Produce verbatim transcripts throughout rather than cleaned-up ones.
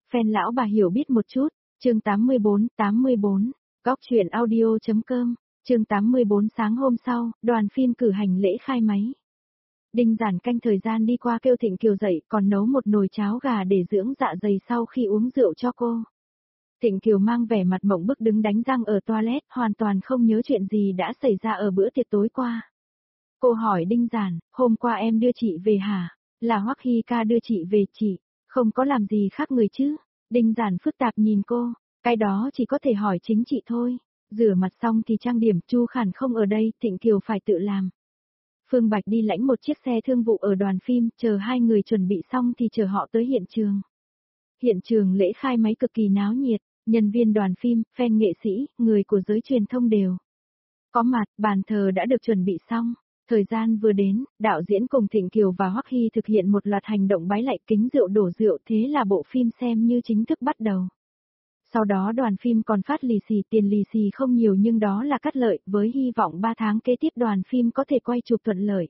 Fan lão bà hiểu biết một chút, chương tám mươi bốn, tám mươi bốn, góc truyện audio.com, chương tám mươi bốn sáng hôm sau, đoàn phim cử hành lễ khai máy. Đinh Giản canh thời gian đi qua kêu Thịnh Kiều dậy còn nấu một nồi cháo gà để dưỡng dạ dày sau khi uống rượu cho cô. Thịnh Kiều mang vẻ mặt mộng bức đứng đánh răng ở toilet, hoàn toàn không nhớ chuyện gì đã xảy ra ở bữa tiệc tối qua. Cô hỏi Đinh Giản, hôm qua em đưa chị về hả? Là Hoắc Hy ca đưa chị về chị, không có làm gì khác người chứ? Đinh Giản phức tạp nhìn cô, cái đó chỉ có thể hỏi chính chị thôi. Rửa mặt xong thì trang điểm, Chu Khản không ở đây, Thịnh Kiều phải tự làm. Phương Bạch đi lãnh một chiếc xe thương vụ ở đoàn phim, chờ hai người chuẩn bị xong thì chờ họ tới hiện trường. Hiện trường lễ khai máy cực kỳ náo nhiệt, nhân viên đoàn phim, fan nghệ sĩ, người của giới truyền thông đều có mặt, bàn thờ đã được chuẩn bị xong. Thời gian vừa đến, đạo diễn cùng Thịnh Kiều và Hoắc Hy thực hiện một loạt hành động bái lạy kính rượu đổ rượu, thế là bộ phim xem như chính thức bắt đầu. Sau đó đoàn phim còn phát lì xì, tiền lì xì không nhiều nhưng đó là cắt lợi, với hy vọng ba tháng kế tiếp đoàn phim có thể quay chụp thuận lợi.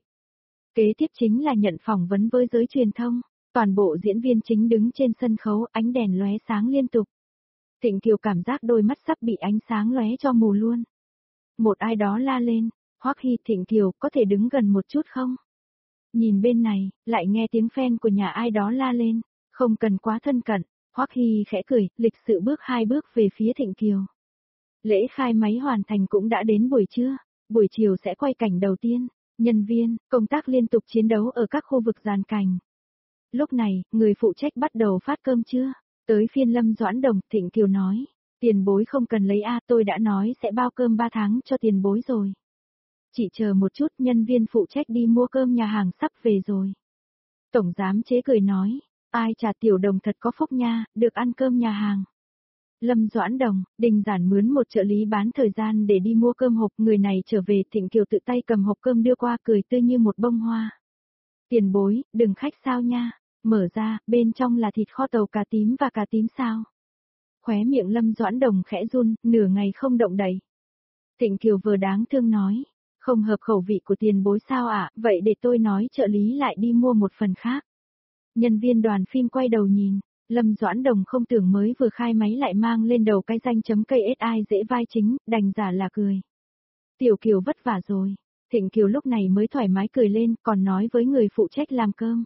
Kế tiếp chính là nhận phỏng vấn với giới truyền thông, toàn bộ diễn viên chính đứng trên sân khấu, ánh đèn lóe sáng liên tục. Thịnh Kiều cảm giác đôi mắt sắp bị ánh sáng lóe cho mù luôn. Một ai đó la lên, Hoắc Hy, Thịnh Kiều, có thể đứng gần một chút không? Nhìn bên này, lại nghe tiếng fan của nhà ai đó la lên, không cần quá thân cận. Hoắc Hy khẽ cười, lịch sự bước hai bước về phía Thịnh Kiều. Lễ khai máy hoàn thành cũng đã đến buổi trưa, buổi chiều sẽ quay cảnh đầu tiên, nhân viên, công tác liên tục chiến đấu ở các khu vực dàn cảnh. Lúc này, người phụ trách bắt đầu phát cơm trưa, tới phiên Lâm Doãn Đồng, Thịnh Kiều nói, tiền bối không cần lấy a, tôi đã nói sẽ bao cơm ba tháng cho tiền bối rồi. Chị chờ một chút, nhân viên phụ trách đi mua cơm nhà hàng sắp về rồi. Tổng giám chế cười nói, ai chà Tiểu Đồng thật có phúc nha, được ăn cơm nhà hàng. Lâm Doãn Đồng, Đinh Giản mướn một trợ lý bán thời gian để đi mua cơm hộp, người này trở về, Thịnh Kiều tự tay cầm hộp cơm đưa qua, cười tươi như một bông hoa. Tiền bối, đừng khách sao nha, mở ra, bên trong là thịt kho tàu cà tím và cà tím sao. Khóe miệng Lâm Doãn Đồng khẽ run, nửa ngày không động đậy. Thịnh Kiều vừa đáng thương nói, không hợp khẩu vị của tiền bối sao ạ, vậy để tôi nói trợ lý lại đi mua một phần khác. Nhân viên đoàn phim quay đầu nhìn, Lâm Doãn Đồng không tưởng mới vừa khai máy lại mang lên đầu cái danh chấm cây ét i dễ vai chính, đành giả là cười. Tiểu Kiều vất vả rồi. Thịnh Kiều lúc này mới thoải mái cười lên, còn nói với người phụ trách làm cơm.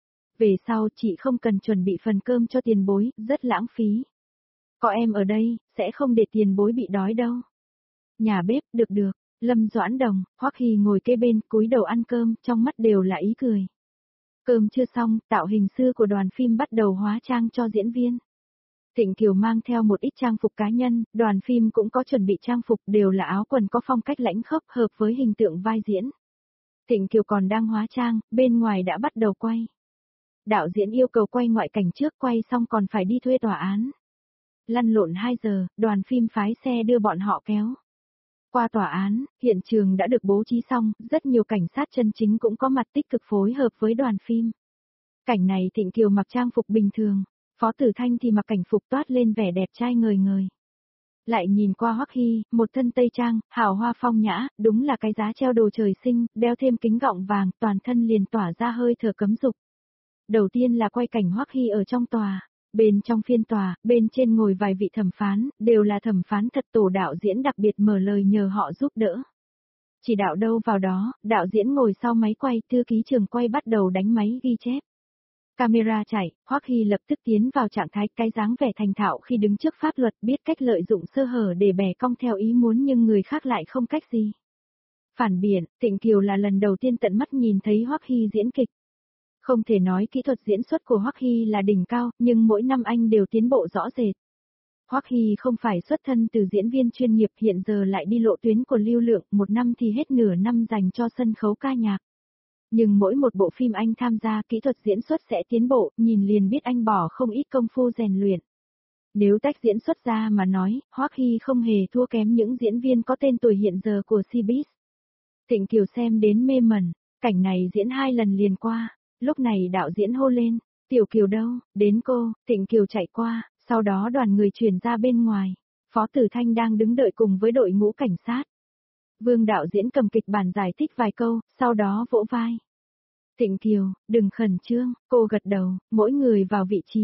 Về sau chị không cần chuẩn bị phần cơm cho tiền bối, rất lãng phí. Có em ở đây, sẽ không để tiền bối bị đói đâu. Nhà bếp, được được. Lâm Doãn Đồng, Hoắc Hy ngồi kế bên, cúi đầu ăn cơm, trong mắt đều là ý cười. Cơm chưa xong, tạo hình sư của đoàn phim bắt đầu hóa trang cho diễn viên. Thịnh Kiều mang theo một ít trang phục cá nhân, đoàn phim cũng có chuẩn bị trang phục, đều là áo quần có phong cách lãnh khốc hợp với hình tượng vai diễn. Thịnh Kiều còn đang hóa trang, bên ngoài đã bắt đầu quay. Đạo diễn yêu cầu quay ngoại cảnh trước, quay xong còn phải đi thuê tòa án. Lăn lộn hai giờ, đoàn phim phái xe đưa bọn họ kéo qua tòa án, hiện trường đã được bố trí xong, rất nhiều cảnh sát chân chính cũng có mặt tích cực phối hợp với đoàn phim. Cảnh này Thịnh Kiều mặc trang phục bình thường, Phó Tử Thanh thì mặc cảnh phục toát lên vẻ đẹp trai ngời ngời. Lại nhìn qua Hoắc Hy, một thân tây trang, hào hoa phong nhã, đúng là cái giá treo đồ trời sinh, đeo thêm kính gọng vàng, toàn thân liền tỏa ra hơi thở cấm dục. Đầu tiên là quay cảnh Hoắc Hy ở trong tòa. Bên trong phiên tòa, bên trên ngồi vài vị thẩm phán, đều là thẩm phán thật, tổ đạo diễn đặc biệt mở lời nhờ họ giúp đỡ. Chỉ đạo đâu vào đó, đạo diễn ngồi sau máy quay, thư ký trường quay bắt đầu đánh máy ghi chép. Camera chạy, Hoắc Hy lập tức tiến vào trạng thái cái dáng vẻ thành thạo khi đứng trước pháp luật, biết cách lợi dụng sơ hở để bẻ cong theo ý muốn nhưng người khác lại không cách gì. Phản biện, Thịnh Kiều là lần đầu tiên tận mắt nhìn thấy Hoắc Hy diễn kịch. Không thể nói kỹ thuật diễn xuất của Hoắc Hy là đỉnh cao, nhưng mỗi năm anh đều tiến bộ rõ rệt. Hoắc Hy không phải xuất thân từ diễn viên chuyên nghiệp, hiện giờ lại đi lộ tuyến của lưu lượng, một năm thì hết nửa năm dành cho sân khấu ca nhạc. Nhưng mỗi một bộ phim anh tham gia, kỹ thuật diễn xuất sẽ tiến bộ, nhìn liền biết anh bỏ không ít công phu rèn luyện. Nếu tách diễn xuất ra mà nói, Hoắc Hy không hề thua kém những diễn viên có tên tuổi hiện giờ của Showbiz. Thịnh Kiều xem đến mê mẩn, cảnh này diễn hai lần liền qua. Lúc này đạo diễn hô lên, Tiểu Kiều đâu, đến cô, Thịnh Kiều chạy qua, sau đó đoàn người chuyển ra bên ngoài. Phó Tử Thanh đang đứng đợi cùng với đội ngũ cảnh sát. Vương đạo diễn cầm kịch bản giải thích vài câu, sau đó vỗ vai. Thịnh Kiều, đừng khẩn trương, cô gật đầu, mỗi người vào vị trí.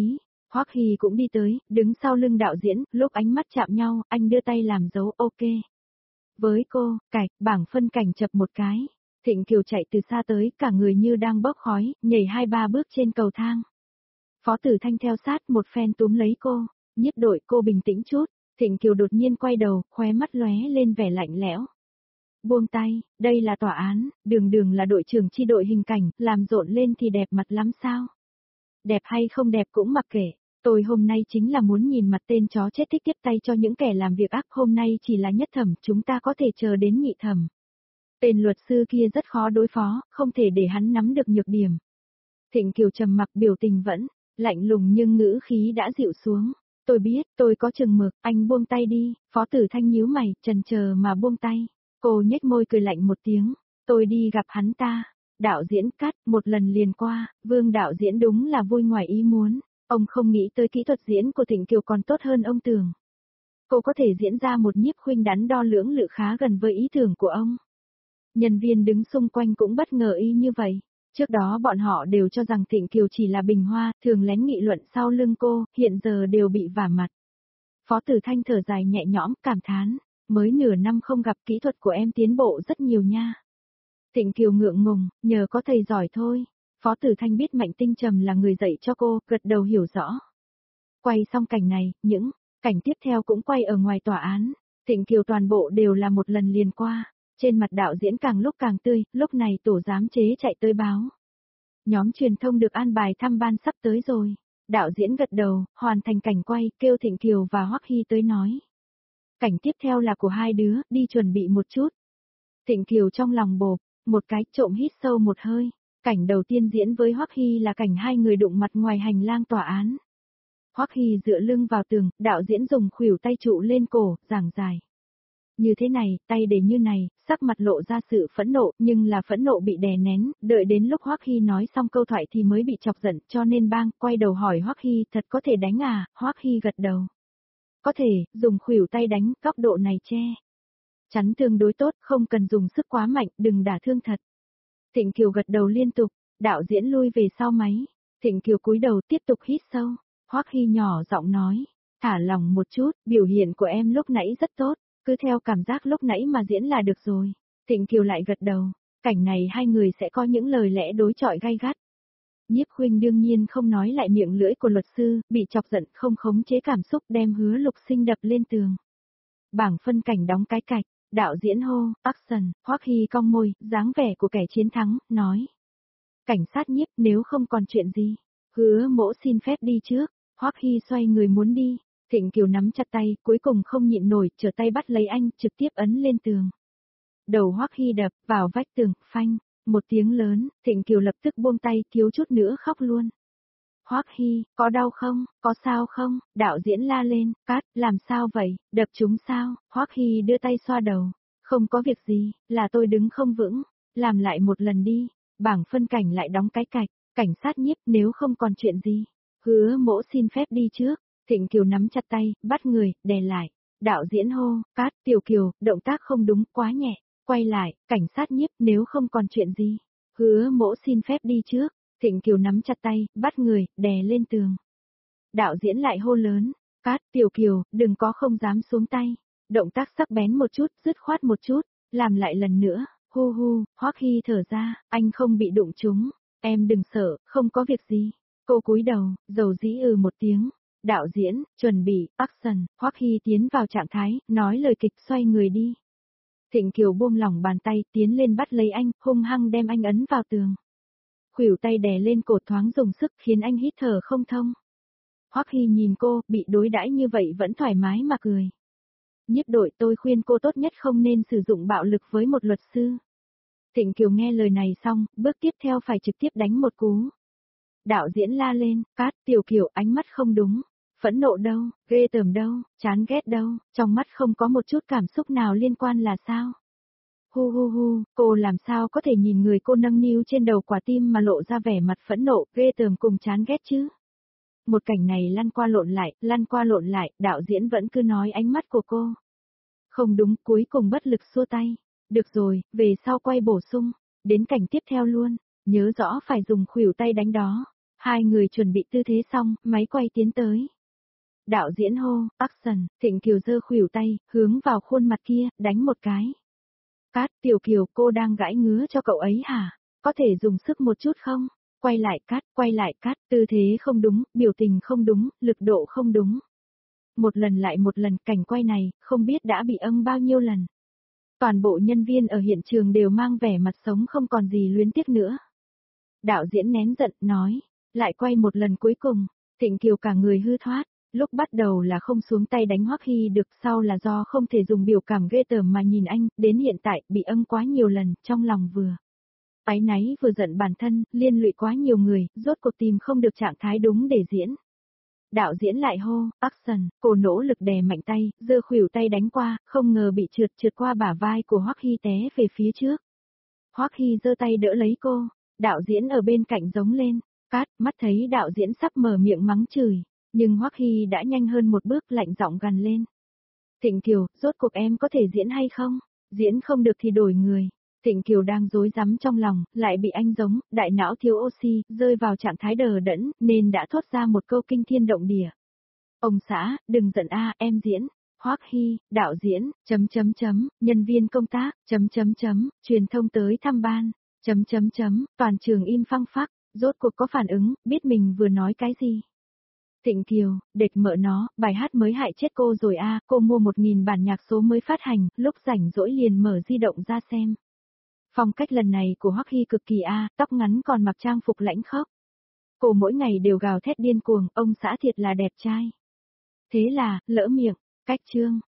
Hoắc Hy cũng đi tới, đứng sau lưng đạo diễn, lúc ánh mắt chạm nhau, anh đưa tay làm dấu ok. Với cô, cạch, bảng phân cảnh chập một cái. Thịnh Kiều chạy từ xa tới, cả người như đang bốc khói, nhảy hai ba bước trên cầu thang. Phó Tử Thanh theo sát một phen túm lấy cô, Nhiếp Đội cô bình tĩnh chút. Thịnh Kiều đột nhiên quay đầu, khóe mắt lóe lên vẻ lạnh lẽo. Buông tay, đây là tòa án, Đường Đường là đội trưởng chi đội hình cảnh, làm rộn lên thì đẹp mặt lắm sao? Đẹp hay không đẹp cũng mặc kệ, tôi hôm nay chính là muốn nhìn mặt tên chó chết thích tiếp tay cho những kẻ làm việc ác, hôm nay chỉ là nhất thẩm, chúng ta có thể chờ đến nhị thẩm. Tên luật sư kia rất khó đối phó, không thể để hắn nắm được nhược điểm. Thịnh Kiều trầm mặc, biểu tình vẫn lạnh lùng nhưng ngữ khí đã dịu xuống. Tôi biết, tôi có chừng mực, anh buông tay đi. Phó Tử Thanh nhíu mày, chần chờ mà buông tay. Cô nhếch môi cười lạnh một tiếng. Tôi đi gặp hắn ta. Đạo diễn cắt, một lần liền qua, Vương đạo diễn đúng là vui ngoài ý muốn. Ông không nghĩ tới kỹ thuật diễn của Thịnh Kiều còn tốt hơn ông tưởng. Cô có thể diễn ra một nhiếp khuynh đắn đo lưỡng lự khá gần với ý tưởng của ông. Nhân viên đứng xung quanh cũng bất ngờ y như vậy. Trước đó bọn họ đều cho rằng Thịnh Kiều chỉ là bình hoa, thường lén nghị luận sau lưng cô, hiện giờ đều bị vả mặt. Phó Tử Thanh thở dài nhẹ nhõm, cảm thán, mới nửa năm không gặp, kỹ thuật của em tiến bộ rất nhiều nha. Thịnh Kiều ngượng ngùng, nhờ có thầy giỏi thôi. Phó Tử Thanh biết Mạnh Tinh Trầm là người dạy cho cô, gật đầu hiểu rõ. Quay xong cảnh này, những cảnh tiếp theo cũng quay ở ngoài tòa án. Thịnh Kiều toàn bộ đều là một lần liền qua. Trên mặt đạo diễn càng lúc càng tươi, lúc này tổ giám chế chạy tới báo. Nhóm truyền thông được an bài thăm ban sắp tới rồi. Đạo diễn gật đầu, hoàn thành cảnh quay, kêu Thịnh Kiều và Hoắc Hy tới nói. Cảnh tiếp theo là của hai đứa, đi chuẩn bị một chút. Thịnh Kiều trong lòng bộp, một cái trộm hít sâu một hơi. Cảnh đầu tiên diễn với Hoắc Hy là cảnh hai người đụng mặt ngoài hành lang tòa án. Hoắc Hy dựa lưng vào tường, đạo diễn dùng khuỷu tay trụ lên cổ, giảng giải. Như thế này, tay để như này, sắc mặt lộ ra sự phẫn nộ, nhưng là phẫn nộ bị đè nén, đợi đến lúc Hoắc Hy nói xong câu thoại thì mới bị chọc giận, cho nên bang, quay đầu hỏi Hoắc Hy, thật có thể đánh à, Hoắc Hy gật đầu. Có thể, dùng khuỷu tay đánh, góc độ này che. Chắn tương đối tốt, không cần dùng sức quá mạnh, đừng đả thương thật. Thịnh Kiều gật đầu liên tục, đạo diễn lui về sau máy. Thịnh Kiều cúi đầu tiếp tục hít sâu. Hoắc Hy nhỏ giọng nói, thả lòng một chút, biểu hiện của em lúc nãy rất tốt, cứ theo cảm giác lúc nãy mà diễn là được rồi. Thịnh Kiều lại gật đầu, cảnh này hai người sẽ có những lời lẽ đối chọi gay gắt. Nhiếp Khuynh đương nhiên không nói lại miệng lưỡi của luật sư, bị chọc giận không khống chế cảm xúc đem Hứa Lục Sinh đập lên tường. Bảng phân cảnh đóng cái cạch, đạo diễn hô, action, Hoắc Hy cong môi, dáng vẻ của kẻ chiến thắng, nói. Cảnh sát Nhiếp, nếu không còn chuyện gì, Hứa Mỗ xin phép đi trước. Hoắc Hy xoay người muốn đi, Thịnh Kiều nắm chặt tay, cuối cùng không nhịn nổi, trở tay bắt lấy anh, trực tiếp ấn lên tường. Đầu Hoắc Hy đập vào vách tường, phanh, một tiếng lớn, Thịnh Kiều lập tức buông tay, thiếu chút nữa khóc luôn. Hoắc Hy, có đau không, có sao không? Đạo diễn la lên, cắt, làm sao vậy, đập chúng sao? Hoắc Hy đưa tay xoa đầu, không có việc gì, là tôi đứng không vững, làm lại một lần đi. Bảng phân cảnh lại đóng cái cạch, cảnh sát Nhiếp, nếu không còn chuyện gì. Hứa Mỗ xin phép đi trước. Thịnh Kiều nắm chặt tay, bắt người, đè lại. Đạo diễn hô, cát, Tiểu Kiều, động tác không đúng, quá nhẹ. Quay lại, cảnh sát Nhiếp, nếu không còn chuyện gì. Hứa Mỗ xin phép đi trước. Thịnh Kiều nắm chặt tay, bắt người, đè lên tường. Đạo diễn lại hô lớn, cát, Tiểu Kiều, đừng có không dám xuống tay. Động tác sắc bén một chút, dứt khoát một chút, làm lại lần nữa. Hu hu, Hoắc Hy thở ra, anh không bị đụng trúng. Em đừng sợ, không có việc gì. Cô cúi đầu, dầu dĩ ừ một tiếng. Đạo diễn, chuẩn bị, action, Hoắc Hy tiến vào trạng thái, nói lời kịch xoay người đi. Thịnh Kiều buông lỏng bàn tay, tiến lên bắt lấy anh, hung hăng đem anh ấn vào tường. Khuỷu tay đè lên cột thoáng dùng sức khiến anh hít thở không thông. Hoắc Hy nhìn cô, bị đối đãi như vậy vẫn thoải mái mà cười. Nhiếp Đội, tôi khuyên cô tốt nhất không nên sử dụng bạo lực với một luật sư. Thịnh Kiều nghe lời này xong, bước tiếp theo phải trực tiếp đánh một cú. Đạo diễn la lên, cát, Tiểu Kiều, ánh mắt không đúng. Phẫn nộ đâu, ghê tởm đâu, chán ghét đâu, trong mắt không có một chút cảm xúc nào liên quan là sao? Hu hu hu, cô làm sao có thể nhìn người cô nâng niu trên đầu quả tim mà lộ ra vẻ mặt phẫn nộ, ghê tởm cùng chán ghét chứ? Một cảnh này lăn qua lộn lại, lăn qua lộn lại, đạo diễn vẫn cứ nói ánh mắt của cô. Không đúng, cuối cùng bất lực xua tay. Được rồi, về sau quay bổ sung, đến cảnh tiếp theo luôn, nhớ rõ phải dùng khuỷu tay đánh đó. Hai người chuẩn bị tư thế xong, máy quay tiến tới. Đạo diễn hô, action, Thịnh Kiều giơ khuỷu tay, hướng vào khuôn mặt kia, đánh một cái. Cát, Tiểu Kiều, cô đang gãi ngứa cho cậu ấy hả? Có thể dùng sức một chút không? Quay lại cát, quay lại cát, tư thế không đúng, biểu tình không đúng, lực độ không đúng. Một lần lại một lần, cảnh quay này, không biết đã bị âm bao nhiêu lần. Toàn bộ nhân viên ở hiện trường đều mang vẻ mặt sống không còn gì luyến tiếc nữa. Đạo diễn nén giận, nói, lại quay một lần cuối cùng, Thịnh Kiều cả người hư thoát. Lúc bắt đầu là không xuống tay đánh Hoắc Hy được, sau là do không thể dùng biểu cảm ghê tởm mà nhìn anh, đến hiện tại, bị âm quá nhiều lần, trong lòng vừa áy náy vừa giận bản thân, liên lụy quá nhiều người, rốt cuộc tìm không được trạng thái đúng để diễn. Đạo diễn lại hô, action, cô nỗ lực đè mạnh tay, giơ khuỷu tay đánh qua, không ngờ bị trượt trượt qua bả vai của Hoắc Hy té về phía trước. Hoắc Hy giơ tay đỡ lấy cô, đạo diễn ở bên cạnh giống lên, cát, mắt thấy đạo diễn sắp mở miệng mắng chửi. Nhưng Hoắc Hy đã nhanh hơn một bước, lạnh giọng gằn lên. Thịnh Kiều, rốt cuộc em có thể diễn hay không? Diễn không được thì đổi người. Thịnh Kiều đang rối rắm trong lòng, lại bị anh giống, đại não thiếu oxy, rơi vào trạng thái đờ đẫn, nên đã thốt ra một câu kinh thiên động địa. Ông xã, đừng giận a, em diễn. Hoắc Hy, đạo diễn, chấm chấm chấm, nhân viên công tác, chấm chấm chấm, truyền thông tới thăm ban, chấm chấm chấm, toàn trường im phăng phắc, rốt cuộc có phản ứng, biết mình vừa nói cái gì. Thịnh Kiều, đệt mợ nó, bài hát mới hại chết cô rồi a, cô mua một nghìn bản nhạc số mới phát hành, lúc rảnh rỗi liền mở di động ra xem. Phong cách lần này của Hoắc Hy cực kỳ a, tóc ngắn còn mặc trang phục lãnh khốc. Cô mỗi ngày đều gào thét điên cuồng, ông xã thiệt là đẹp trai. Thế là, lỡ miệng, cách chương.